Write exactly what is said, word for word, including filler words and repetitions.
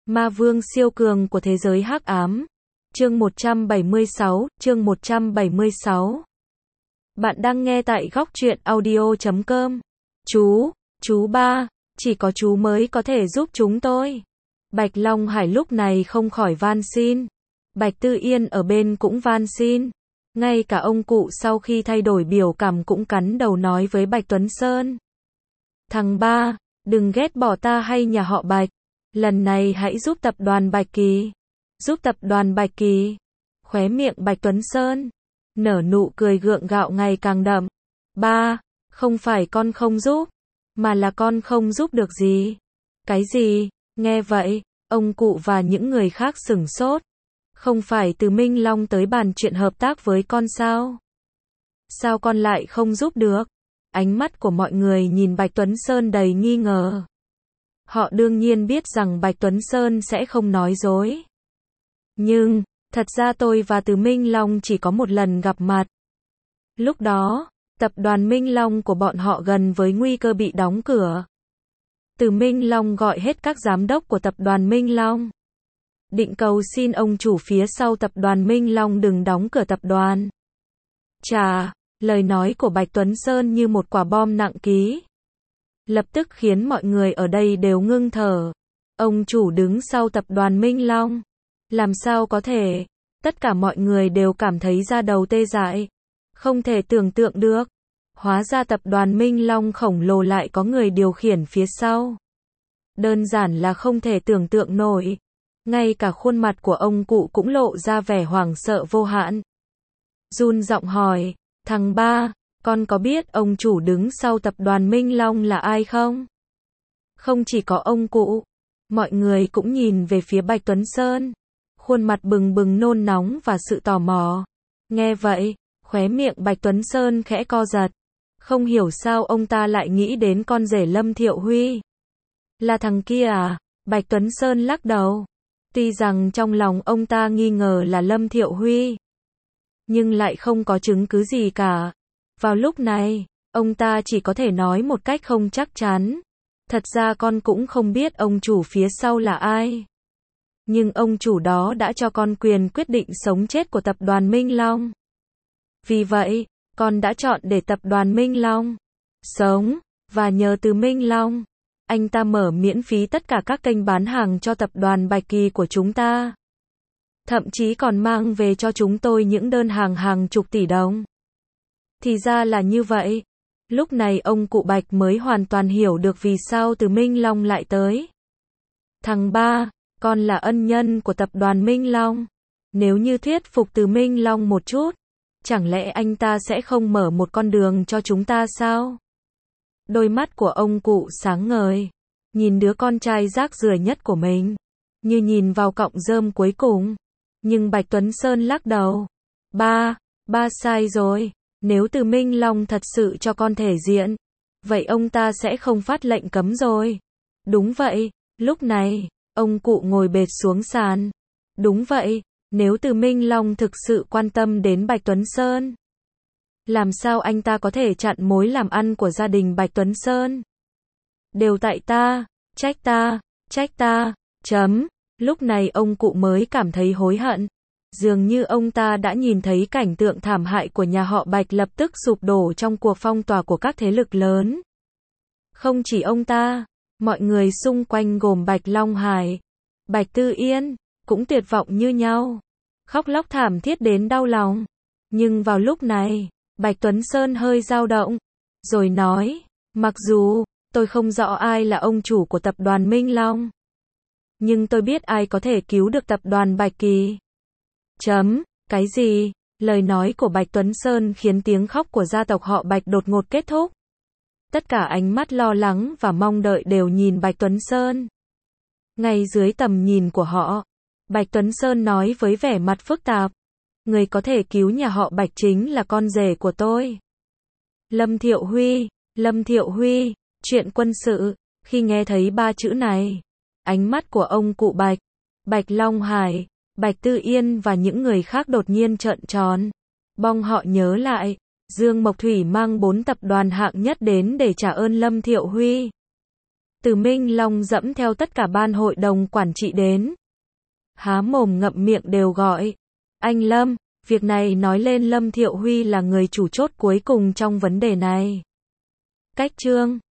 Ma vương siêu cường của thế giới hắc ám. Chương một trăm bảy mươi sáu, chương một trăm bảy mươi sáu. Bạn đang nghe tại góc truyện audio chấm com. Chú, chú ba, chỉ có chú mới có thể giúp chúng tôi. Bạch Long Hải lúc này không khỏi van xin. Bạch Tư Yên ở bên cũng van xin. Ngay cả ông cụ sau khi thay đổi biểu cảm cũng cắn đầu nói với Bạch Tuấn Sơn. Thằng ba, đừng ghét bỏ ta hay nhà họ Bạch. Lần này hãy giúp tập đoàn Bạch Kỳ. Giúp tập đoàn Bạch Kỳ. Khóe miệng Bạch Tuấn Sơn nở nụ cười gượng gạo ngày càng đậm. Ba, không phải con không giúp, mà là con không giúp được gì. Cái gì? Nghe vậy, ông cụ và những người khác sửng sốt. Không phải từ Minh Long tới bàn chuyện hợp tác với con sao? Sao con lại không giúp được? Ánh mắt của mọi người nhìn Bạch Tuấn Sơn đầy nghi ngờ. Họ đương nhiên biết rằng Bạch Tuấn Sơn sẽ không nói dối. Nhưng, thật ra tôi và Từ Minh Long chỉ có một lần gặp mặt. Lúc đó, tập đoàn Minh Long của bọn họ gần với nguy cơ bị đóng cửa. Từ Minh Long gọi hết các giám đốc của tập đoàn Minh Long. Định cầu xin ông chủ phía sau tập đoàn Minh Long đừng đóng cửa tập đoàn. Chà, lời nói của Bạch Tuấn Sơn như một quả bom nặng ký. Lập tức khiến mọi người ở đây đều ngưng thở. Ông chủ đứng sau tập đoàn Minh Long. Làm sao có thể? Tất cả mọi người đều cảm thấy da đầu tê dại. Không thể tưởng tượng được. Hóa ra tập đoàn Minh Long khổng lồ lại có người điều khiển phía sau. Đơn giản là không thể tưởng tượng nổi. Ngay cả khuôn mặt của ông cụ cũng lộ ra vẻ hoảng sợ vô hạn. Run giọng hỏi, thằng ba, con có biết ông chủ đứng sau tập đoàn Minh Long là ai không? Không chỉ có ông cụ, mọi người cũng nhìn về phía Bạch Tuấn Sơn. Khuôn mặt bừng bừng nôn nóng và sự tò mò. Nghe vậy, khóe miệng Bạch Tuấn Sơn khẽ co giật. Không hiểu sao ông ta lại nghĩ đến con rể Lâm Thiệu Huy. Là thằng kia à? Bạch Tuấn Sơn lắc đầu. Tuy rằng trong lòng ông ta nghi ngờ là Lâm Thiệu Huy, nhưng lại không có chứng cứ gì cả. Vào lúc này, ông ta chỉ có thể nói một cách không chắc chắn. Thật ra con cũng không biết ông chủ phía sau là ai. Nhưng ông chủ đó đã cho con quyền quyết định sống chết của tập đoàn Minh Long. Vì vậy, con đã chọn để tập đoàn Minh Long sống, và nhờ từ Minh Long, anh ta mở miễn phí tất cả các kênh bán hàng cho tập đoàn Bạch Kỳ của chúng ta. Thậm chí còn mang về cho chúng tôi những đơn hàng hàng chục tỷ đồng. Thì ra là như vậy. Lúc này ông cụ Bạch mới hoàn toàn hiểu được vì sao từ Minh Long lại tới. Thằng ba, con là ân nhân của tập đoàn Minh Long. Nếu như thuyết phục từ Minh Long một chút, chẳng lẽ anh ta sẽ không mở một con đường cho chúng ta sao? Đôi mắt của ông cụ sáng ngời, nhìn đứa con trai rác rưởi nhất của mình, như nhìn vào cọng rơm cuối cùng. Nhưng Bạch Tuấn Sơn lắc đầu. Ba, ba sai rồi. Nếu từ Minh Long thật sự cho con thể diện, vậy ông ta sẽ không phát lệnh cấm rồi. Đúng vậy, lúc này, ông cụ ngồi bệt xuống sàn. Đúng vậy, nếu từ Minh Long thực sự quan tâm đến Bạch Tuấn Sơn, làm sao anh ta có thể chặn mối làm ăn của gia đình Bạch Tuấn Sơn? Đều tại ta, trách ta, trách ta, chấm. Lúc này ông cụ mới cảm thấy hối hận. Dường như ông ta đã nhìn thấy cảnh tượng thảm hại của nhà họ Bạch lập tức sụp đổ trong cuộc phong tỏa của các thế lực lớn. Không chỉ ông ta, mọi người xung quanh gồm Bạch Long Hải, Bạch Tư Yên, cũng tuyệt vọng như nhau. Khóc lóc thảm thiết đến đau lòng. Nhưng vào lúc này, Bạch Tuấn Sơn hơi dao động, rồi nói, mặc dù, tôi không rõ ai là ông chủ của tập đoàn Minh Long, nhưng tôi biết ai có thể cứu được tập đoàn Bạch Kỳ. Chấm, cái gì? Lời nói của Bạch Tuấn Sơn khiến tiếng khóc của gia tộc họ Bạch đột ngột kết thúc. Tất cả ánh mắt lo lắng và mong đợi đều nhìn Bạch Tuấn Sơn. Ngay dưới tầm nhìn của họ, Bạch Tuấn Sơn nói với vẻ mặt phức tạp. Người có thể cứu nhà họ Bạch chính là con rể của tôi. Lâm Thiệu Huy, Lâm Thiệu Huy, chuyện quân sự. Khi nghe thấy ba chữ này, ánh mắt của ông cụ Bạch, Bạch Long Hải, Bạch Tư Yên và những người khác đột nhiên trợn tròn. Bong họ nhớ lại, Dương Mộc Thủy mang bốn tập đoàn hạng nhất đến để trả ơn Lâm Thiệu Huy. Từ Minh Long dẫm theo tất cả ban hội đồng quản trị đến. Há mồm ngậm miệng đều gọi. Anh Lâm, việc này nói lên Lâm Thiệu Huy là người chủ chốt cuối cùng trong vấn đề này. Cách chương